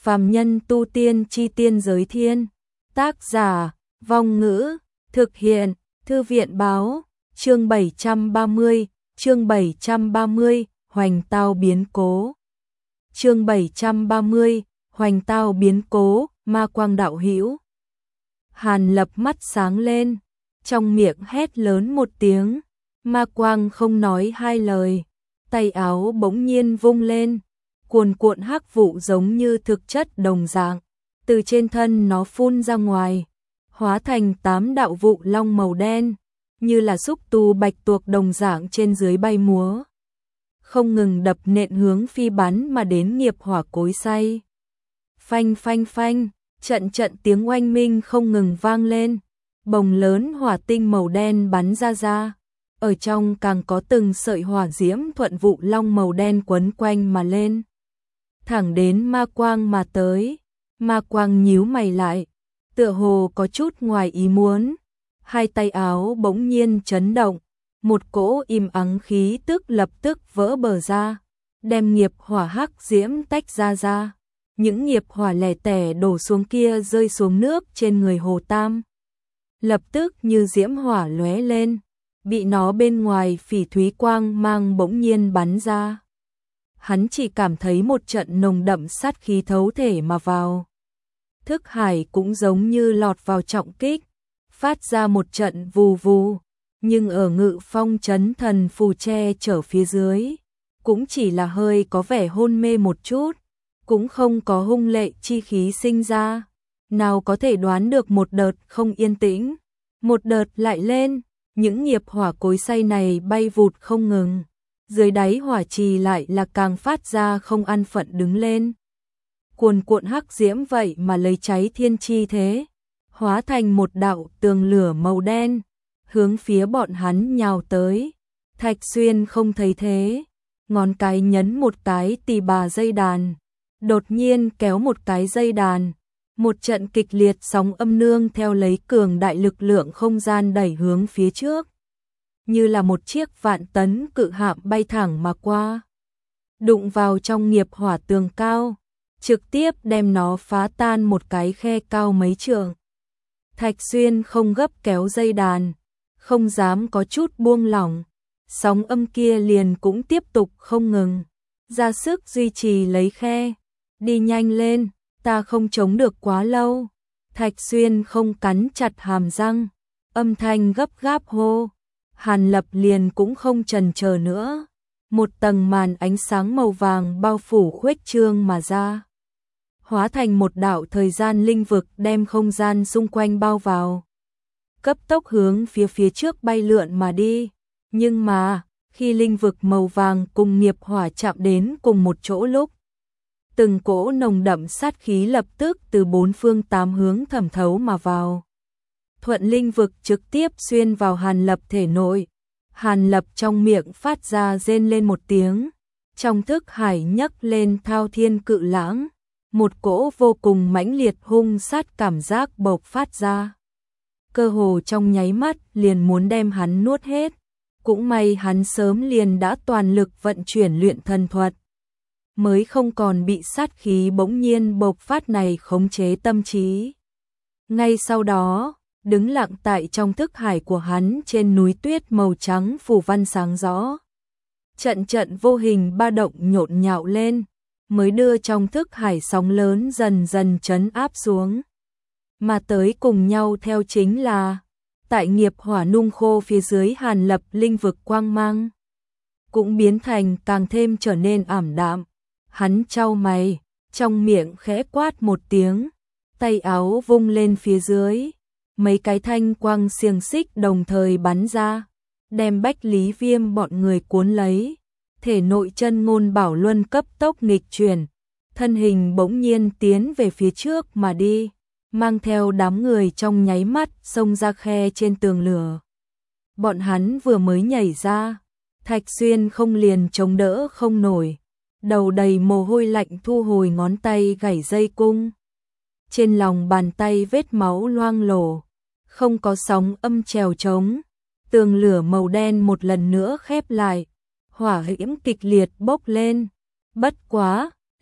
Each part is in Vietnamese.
Phàm nhân tu tiên chi tiên giới thiên. Tác giả, Vong Ngữ, thực hiện, Thư viện báo, chương 730, Hoành Tao biến cố. Chương 730, Hoành Tao biến cố, Ma Quang đạo hữu. Hàn Lập mắt sáng lên, trong miệng hét lớn một tiếng, Ma Quang không nói hai lời, tay áo bỗng nhiên vung lên, cuồn cuộn hắc vụ giống như thực chất đồng dạng, từ trên thân nó phun ra ngoài, hóa thành 8 đạo vụ long màu đen, như là xúc tu bạch tuộc đồng dạng trên dưới bay múa, không ngừng đập nện hướng phi bắn mà đến nghiệp hỏa cối xay. Phanh phanh phanh, trận tiếng oanh minh không ngừng vang lên, bồng lớn hỏa tinh màu đen bắn ra, ở trong càng có từng sợi hỏa diễm thuận vụ long màu đen quấn quanh mà lên, thẳng đến Ma Quang mà tới. Ma Quang nhíu mày lại, tựa hồ có chút ngoài ý muốn, hai tay áo bỗng nhiên chấn động, một cỗ im ắng khí tức lập tức vỡ bờ ra, đem nghiệp hỏa hắc diễm tách ra. Những nghiệp hỏa lẻ tẻ đổ xuống kia rơi xuống nước trên người Hồ Tam. Lập tức như diễm hỏa lóe lên, bị nó bên ngoài phỉ thúy quang mang bỗng nhiên bắn ra. Hắn chỉ cảm thấy một trận nồng đậm sát khí thấu thể mà vào. Thức hải cũng giống như lọt vào trọng kích, phát ra một trận vù vù, nhưng ở Ngự Phong Chấn Thần phù che chở phía dưới, cũng chỉ là hơi có vẻ hôn mê một chút, cũng không có hung lệ chi khí sinh ra, nào có thể đoán được một đợt không yên tĩnh, một đợt lại lên, những nghiệp hỏa cối xay này bay vụt không ngừng, dưới đáy hỏa trì lại là càng phát ra không an phận đứng lên. Cuồn cuộn hắc diễm vậy mà lấy cháy thiên chi thế, hóa thành một đạo tường lửa màu đen, hướng phía bọn hắn nhào tới. Thạch Xuyên không thấy thế, ngón cái nhấn một cái tỳ bà dây đàn, đột nhiên kéo một cái dây đàn, một trận kịch liệt sóng âm nương theo lấy cường đại lực lượng không gian đẩy hướng phía trước, như là một chiếc vạn tấn cự hạm bay thẳng mà qua, đụng vào trong nghiệp hỏa tường cao, trực tiếp đem nó phá tan một cái khe cao mấy trượng. Thạch Xuyên không gấp kéo dây đàn, không dám có chút buông lỏng, sóng âm kia liền cũng tiếp tục không ngừng, ra sức duy trì lấy khe. Đi nhanh lên, ta không chống được quá lâu. Thạch Xuyên không cắn chặt hàm răng, âm thanh gấp gáp hô. Hàn Lập liền cũng không chần chờ nữa, một tầng màn ánh sáng màu vàng bao phủ khuếch trương mà ra, hóa thành một đạo thời gian linh vực đem không gian xung quanh bao vào, cấp tốc hướng phía trước bay lượn mà đi. Nhưng mà, khi linh vực màu vàng cùng nghiệp hỏa chạm đến cùng một chỗ lúc, từng cỗ nồng đậm sát khí lập tức từ bốn phương tám hướng thẩm thấu mà vào. Thuận linh vực trực tiếp xuyên vào Hàn Lập thể nội. Hàn Lập trong miệng phát ra rên lên một tiếng, trong thức hải nhấc lên thao thiên cự lãng, một cỗ vô cùng mãnh liệt hung sát cảm giác bộc phát ra. Cơ hồ trong nháy mắt liền muốn đem hắn nuốt hết, cũng may hắn sớm liền đã toàn lực vận chuyển luyện thần thuật, mới không còn bị sát khí bỗng nhiên bộc phát này khống chế tâm trí. Ngay sau đó, đứng lặng tại trong thức hải của hắn trên núi tuyết màu trắng phủ văn sáng rõ. Trận vô hình ba động nhộn nhạo lên, mới đưa trong thức hải sóng lớn dần dần trấn áp xuống. Mà tới cùng nhau theo chính là, tại nghiệp hỏa nung khô phía dưới Hàn Lập linh vực quang mang, cũng biến thành càng thêm trở nên ảm đạm. Hắn chau mày, trong miệng khẽ quát một tiếng, tay áo vung lên phía dưới, mấy cái thanh quang xiềng xích đồng thời bắn ra, đem Bách Lý Viêm bọn người cuốn lấy, thể nội chân ngôn bảo luân cấp tốc nghịch chuyển, thân hình bỗng nhiên tiến về phía trước mà đi, mang theo đám người trong nháy mắt xông ra khe trên tường lửa. Bọn hắn vừa mới nhảy ra, Thạch Xuyên không liền chống đỡ không nổi, đầu đầy mồ hôi lạnh thu hồi ngón tay gảy dây cung. Trên lòng bàn tay vết máu loang lổ, không có sóng âm trèo trống, tường lửa màu đen một lần nữa khép lại, hỏa diễm kịch liệt bốc lên. Bất quá,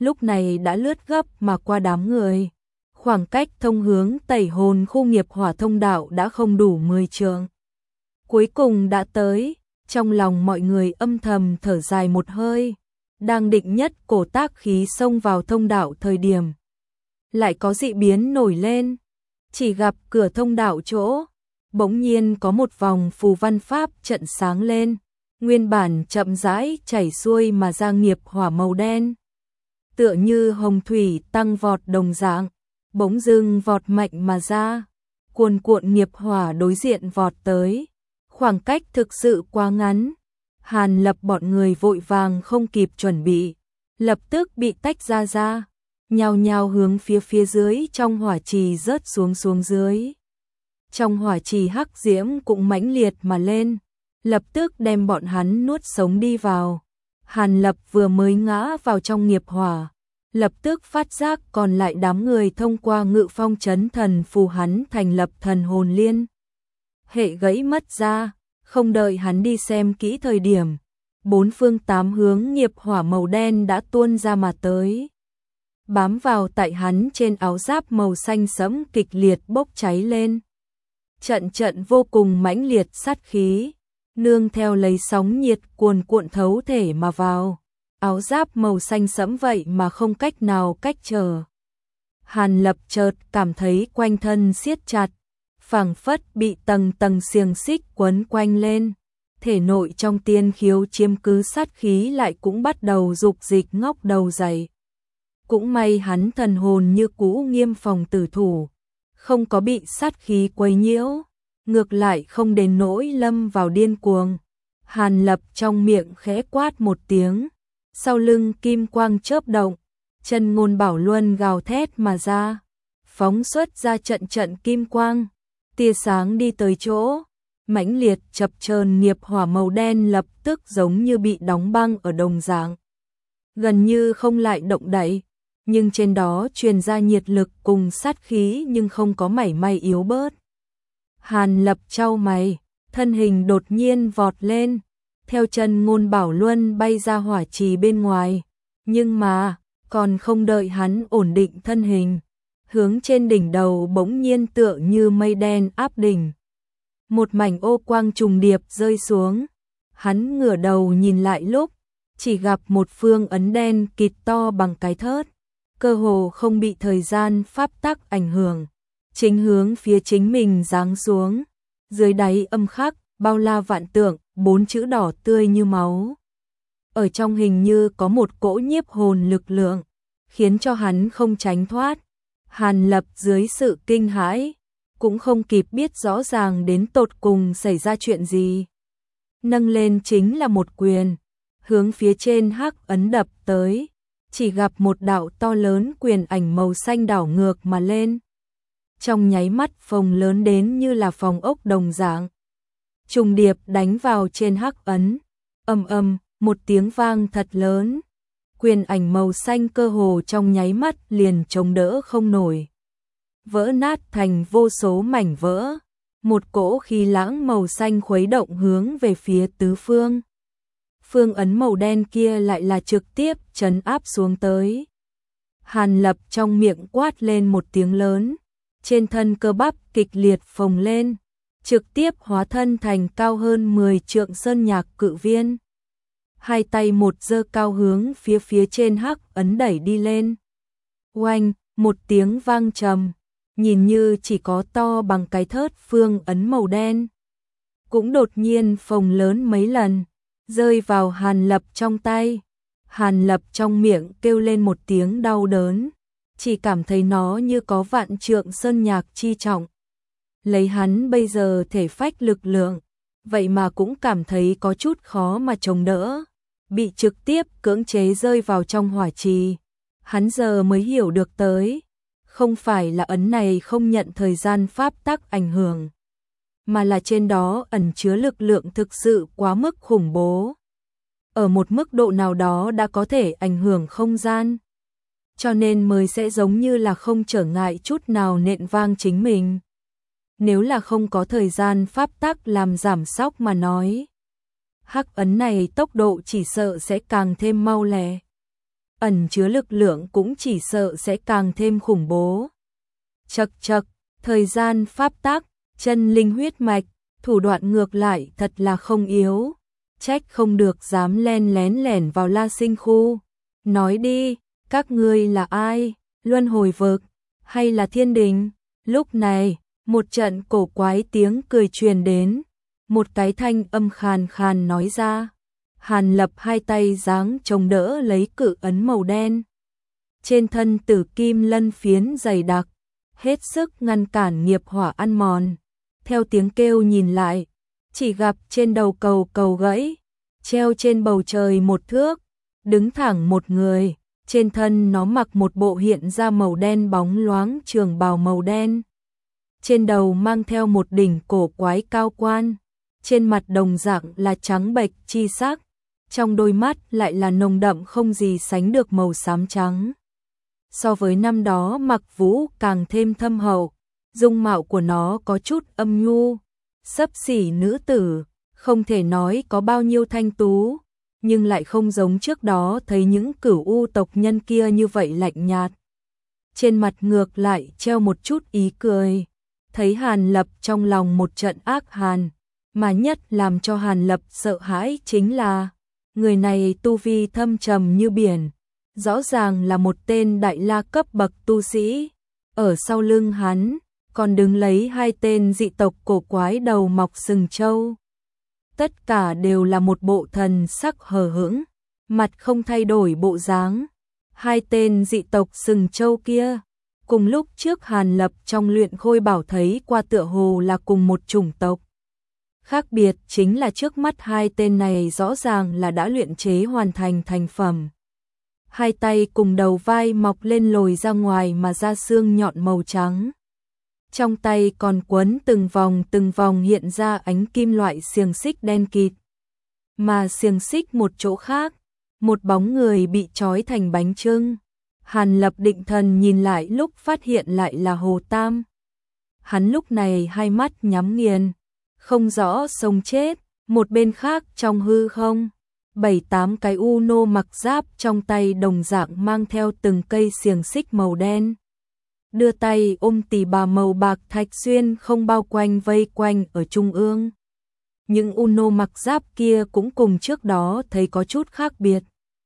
lúc này đã lướt gấp mà qua đám người. Khoảng cách thông hướng tẩy hồn khu nghiệp hỏa thông đạo đã không đủ 10 trượng. Cuối cùng đã tới, trong lòng mọi người âm thầm thở dài một hơi, đang định nhất cổ tác khí xông vào thông đạo thời điểm. Lại có dị biến nổi lên, chỉ gặp cửa thông đạo chỗ, bỗng nhiên có một vòng phù văn pháp trận sáng lên, nguyên bản chậm rãi chảy xuôi mà ra nghiệp hỏa màu đen. Tựa như hồng thủy tăng vọt đồng dạng, bỗng dưng vọt mạnh mà ra, cuồn cuộn nghiệp hỏa đối diện vọt tới. Khoảng cách thực sự quá ngắn, Hàn Lập bọn người vội vàng không kịp chuẩn bị, lập tức bị tách ra, nhao nhao hướng phía dưới trong hỏa trì rớt xuống dưới. Trong hỏa trì hắc diễm cũng mãnh liệt mà lên, lập tức đem bọn hắn nuốt sống đi vào. Hàn Lập vừa mới ngã vào trong nghiệp hỏa, lập tức phát giác còn lại đám người thông qua ngự phong trấn thần phù hắn thành lập thần hồn liên hệ gãy mất ra, không đợi hắn đi xem kỹ thời điểm, bốn phương tám hướng nghiệp hỏa màu đen đã tuôn ra mà tới. Bám vào tại hắn trên áo giáp màu xanh sẫm kịch liệt bốc cháy lên. Trận vô cùng mãnh liệt sát khí, nương theo lấy sóng nhiệt cuồn cuộn thấu thể mà vào. Áo giáp màu xanh sẫm vậy mà không cách nào cách trở. Hàn Lập chợt cảm thấy quanh thân siết chặt, phảng phất bị tầng tầng xiềng xích quấn quanh lên, thể nội trong tiên khiếu chiếm cứ sát khí lại cũng bắt đầu dục dịch ngóc đầu dậy. Cũng may hắn thần hồn như cũ nghiêm phòng tử thủ, không có bị sát khí quấy nhiễu, ngược lại không đến nỗi lâm vào điên cuồng. Hàn Lập trong miệng khẽ quát một tiếng, sau lưng kim quang chớp động, chân ngôn bảo luân gào thét mà ra, phóng xuất ra trận kim quang, tia sáng đi tới chỗ, mãnh liệt chập chờn nghiệp hỏa màu đen lập tức giống như bị đóng băng ở đồng dạng, gần như không lại động đậy, nhưng trên đó truyền ra nhiệt lực cùng sát khí nhưng không có mảy may yếu bớt. Hàn Lập chau mày, thân hình đột nhiên vọt lên, theo chân ngôn bảo luân bay ra hỏa trì bên ngoài, nhưng mà còn không đợi hắn ổn định thân hình, hướng trên đỉnh đầu bỗng nhiên tựa như mây đen áp đỉnh. Một mảnh ô quang trùng điệp rơi xuống, hắn ngửa đầu nhìn lại lúc, chỉ gặp một phương ấn đen kịt to bằng cái thớt, cơ hồ không bị thời gian pháp tắc ảnh hưởng, chính hướng phía chính mình giáng xuống, dưới đáy âm khắc, bao la vạn tượng, 4 chữ đỏ tươi như máu. Ở trong hình như có một cỗ nhiếp hồn lực lượng, khiến cho hắn không tránh thoát. Hàn Lập dưới sự kinh hãi, cũng không kịp biết rõ ràng đến tột cùng xảy ra chuyện gì. Nâng lên chính là một quyền, hướng phía trên hắc ấn đập tới, chỉ gặp một đạo to lớn quyền ảnh màu xanh đảo ngược mà lên. Trong nháy mắt phồng lớn đến như là phòng ốc đồng dạng, trùng điệp đánh vào trên hắc ấn, ầm một tiếng vang thật lớn. Quyền ảnh màu xanh cơ hồ trong nháy mắt liền chống đỡ không nổi, vỡ nát thành vô số mảnh vỡ, một cỗ khí lãng màu xanh khuấy động hướng về phía tứ phương. Phương ấn màu đen kia lại là trực tiếp trấn áp xuống tới. Hàn Lập trong miệng quát lên một tiếng lớn, trên thân cơ bắp kịch liệt phồng lên, trực tiếp hóa thân thành cao hơn 10 trượng sơn nhạc cự viên. Hai tay một giơ cao hướng phía trên hắc ấn đẩy đi lên. Oanh, một tiếng vang trầm, nhìn như chỉ có to bằng cái thớt phương ấn màu đen, cũng đột nhiên phồng lớn mấy lần, rơi vào Hàn Lập trong tay. Hàn Lập trong miệng kêu lên một tiếng đau đớn, chỉ cảm thấy nó như có vạn trượng sơn nhạc chi trọng. Lấy hắn bây giờ thể phách lực lượng, vậy mà cũng cảm thấy có chút khó mà chống đỡ, bị trực tiếp cưỡng chế rơi vào trong hỏa trì. Hắn giờ mới hiểu được tới, không phải là ấn này không nhận thời gian pháp tắc ảnh hưởng, mà là trên đó ẩn chứa lực lượng thực sự quá mức khủng bố. Ở một mức độ nào đó đã có thể ảnh hưởng không gian, cho nên mới sẽ giống như là không trở ngại chút nào nện vang chính mình. Nếu là không có thời gian pháp tắc làm giảm sóc mà nói, hắc ấn này tốc độ chỉ sợ sẽ càng thêm mau lẹ. ẩn chứa lực lượng cũng chỉ sợ sẽ càng thêm khủng bố. Chậc chậc, thời gian pháp tắc, chân linh huyết mạch, thủ đoạn ngược lại thật là không yếu. Trách không được dám len lén lẻn vào La Sinh khu. Nói đi, các ngươi là ai? Luân hồi vực hay là thiên đình? Lúc này, một trận cổ quái tiếng cười truyền đến, một cái thanh âm khàn khàn nói ra. Hàn Lập hai tay giáng chống đỡ lấy cự ấn màu đen. Trên thân tử kim lân phiến dày đặc, hết sức ngăn cản nghiệp hỏa ăn mòn. Theo tiếng kêu nhìn lại, chỉ gặp trên đầu cầu gãy, treo trên bầu trời một thước, đứng thẳng một người, trên thân nó mặc một bộ hiện ra màu đen bóng loáng trường bào màu đen. Trên đầu mang theo một đỉnh cổ quái cao quan, trên mặt đồng dạng là trắng bệch chi sắc, trong đôi mắt lại là nồng đậm không gì sánh được màu xám trắng. So với năm đó Mặc Vũ càng thêm thâm hậu, dung mạo của nó có chút âm nhu, xấp xỉ nữ tử, không thể nói có bao nhiêu thanh tú, nhưng lại không giống trước đó thấy những cửu u tộc nhân kia như vậy lạnh nhạt. Trên mặt ngược lại treo một chút ý cười, thấy Hàn Lập trong lòng một trận ác hàn, mà nhất làm cho Hàn Lập sợ hãi chính là người này tu vi thâm trầm như biển, rõ ràng là một tên đại la cấp bậc tu sĩ, ở sau lưng hắn còn đứng lấy hai tên dị tộc cổ quái đầu mọc sừng trâu. Tất cả đều là một bộ thần sắc hờ hững, mặt không thay đổi bộ dáng. Hai tên dị tộc sừng trâu kia, cùng lúc trước Hàn Lập trong luyện khôi bảo thấy qua tựa hồ là cùng một chủng tộc. Khác biệt chính là trước mắt hai tên này rõ ràng là đã luyện chế hoàn thành thành phẩm. Hai tay cùng đầu vai mọc lên lồi ra ngoài mà ra xương nhọn màu trắng. Trong tay còn quấn từng vòng hiện ra ánh kim loại xiềng xích đen kịt. Mà xiềng xích một chỗ khác, một bóng người bị trói thành bánh chưng. Hàn Lập định thần nhìn lại lúc phát hiện lại là Hồ Tam. Hắn lúc này hai mắt nhắm nghiền, không rõ sống chết, một bên khác trong hư không. 7-8 cái Uno mặc giáp trong tay đồng dạng mang theo từng cây xiềng xích màu đen. Đưa tay ôm tỷ bà màu bạc thạch xuyên không bao quanh vây quanh ở trung ương. Những Uno mặc giáp kia cũng cùng trước đó thấy có chút khác biệt.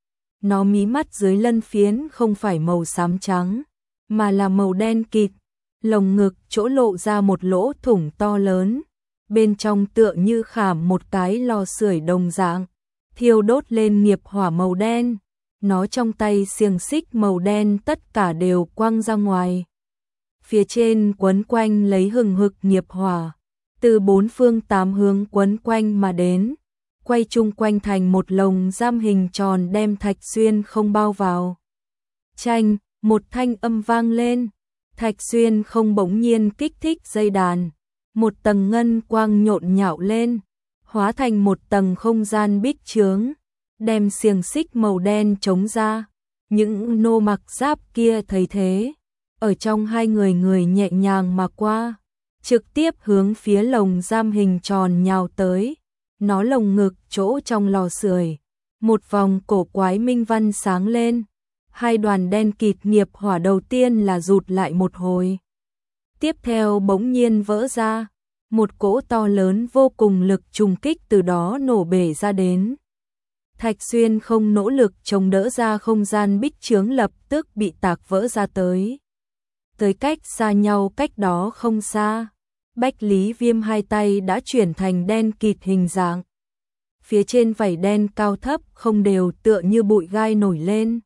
Nó mí mắt dưới lân phiến không phải màu xám trắng, mà là màu đen kịt, lồng ngực chỗ lộ ra một lỗ thủng to lớn, bên trong tựa như khảm một cái lò sưởi đồng dạng, thiêu đốt lên nghiệp hỏa màu đen. Nó trong tay xiềng xích màu đen tất cả đều quăng ra ngoài. Phía trên quấn quanh lấy hừng hực nghiệp hỏa, từ bốn phương tám hướng quấn quanh mà đến, quay chung quanh thành một lồng giam hình tròn đem Thạch Xuyên không bao vào. Chanh, một thanh âm vang lên, Thạch Xuyên không bỗng nhiên kích thích dây đàn, một tầng ngân quang nhộn nhạo lên, hóa thành một tầng không gian bích chướng, đem xiềng xích màu đen chống ra. Những nô mặc giáp kia thấy thế, ở trong hai người nhẹ nhàng mà qua, trực tiếp hướng phía lồng giam hình tròn nhào tới. Nó lồng ngực chỗ trong lò sưởi, một vòng cổ quái minh văn sáng lên, hai đoàn đen kịt nghiệp hỏa đầu tiên là rụt lại một hồi. Tiếp theo bỗng nhiên vỡ ra, một cỗ to lớn vô cùng lực trùng kích từ đó nổ bể ra đến. Thạch Xuyên không nỗ lực chống đỡ ra không gian bích chướng lập tức bị tạc vỡ ra tới. Tới cách xa nhau cách đó không xa, Bách Lý Viêm hai tay đã chuyển thành đen kịt hình dạng. Phía trên vảy đen cao thấp không đều tựa như bụi gai nổi lên.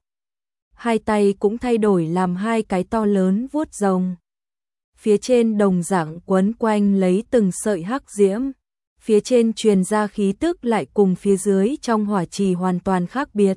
Hai tay cũng thay đổi làm hai cái to lớn vuốt rồng. Phía trên đồng dạng quấn quanh lấy từng sợi hắc diễm. Phía trên truyền ra khí tức lại cùng phía dưới trong hỏa trì hoàn toàn khác biệt.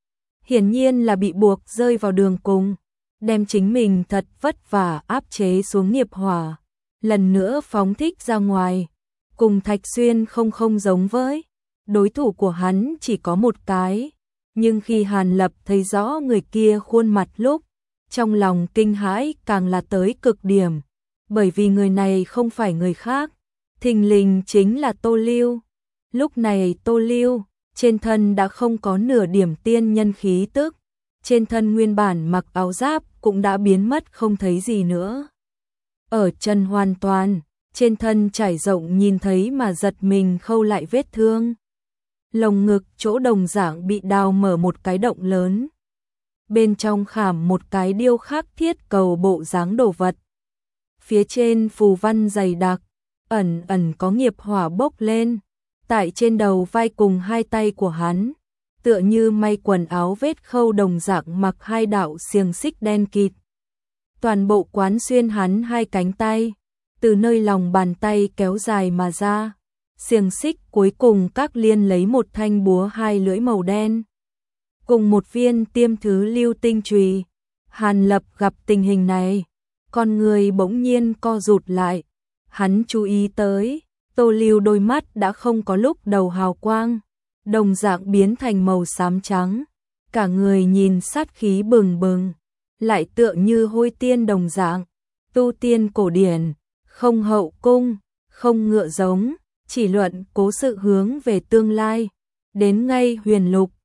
Hiển nhiên là bị buộc rơi vào đường cùng, đem chính mình thật vất vả áp chế xuống nghiệp hỏa, lần nữa phóng thích ra ngoài. Cùng Thạch Xuyên không giống với, đối thủ của hắn chỉ có một cái, nhưng khi Hàn Lập thấy rõ người kia khuôn mặt lúc, trong lòng kinh hãi càng là tới cực điểm, bởi vì người này không phải người khác, thình lình chính là Tô Lưu. Lúc này Tô Lưu trên thân đã không có nửa điểm tiên nhân khí tức, trên thân nguyên bản mặc áo giáp cũng đã biến mất không thấy gì nữa. Ở chân hoàn toàn, trên thân trải rộng nhìn thấy mà giật mình khâu lại vết thương. Lồng ngực chỗ đồng dạng bị đào mở một cái động lớn. Bên trong khảm một cái điêu khắc thiết cầu bộ dáng đồ vật. Phía trên phù văn dày đặc, ẩn ẩn có nghiệp hỏa bốc lên. Tại trên đầu vai cùng hai tay của hắn, tựa như may quần áo vết khâu đồng dạng mặc hai đạo xiềng xích đen kịt. Toàn bộ quán xuyên hắn hai cánh tay, từ nơi lòng bàn tay kéo dài mà ra. Xiềng xích cuối cùng các liên lấy một thanh búa hai lưỡi màu đen. Cùng một viên tiêm thứ lưu tinh chùy. Hàn Lập gặp tình hình này, con người bỗng nhiên co rụt lại. Hắn chú ý tới, Tô Lưu đôi mắt đã không có lúc đầu hào quang, đồng dạng biến thành màu xám trắng. Cả người nhìn sát khí bừng bừng, lại tựa như hôi tiên đồng dạng. Tu tiên cổ điển, không hậu cung, không ngựa giống, chỉ luận cố sự hướng về tương lai. Đến ngay huyền lục,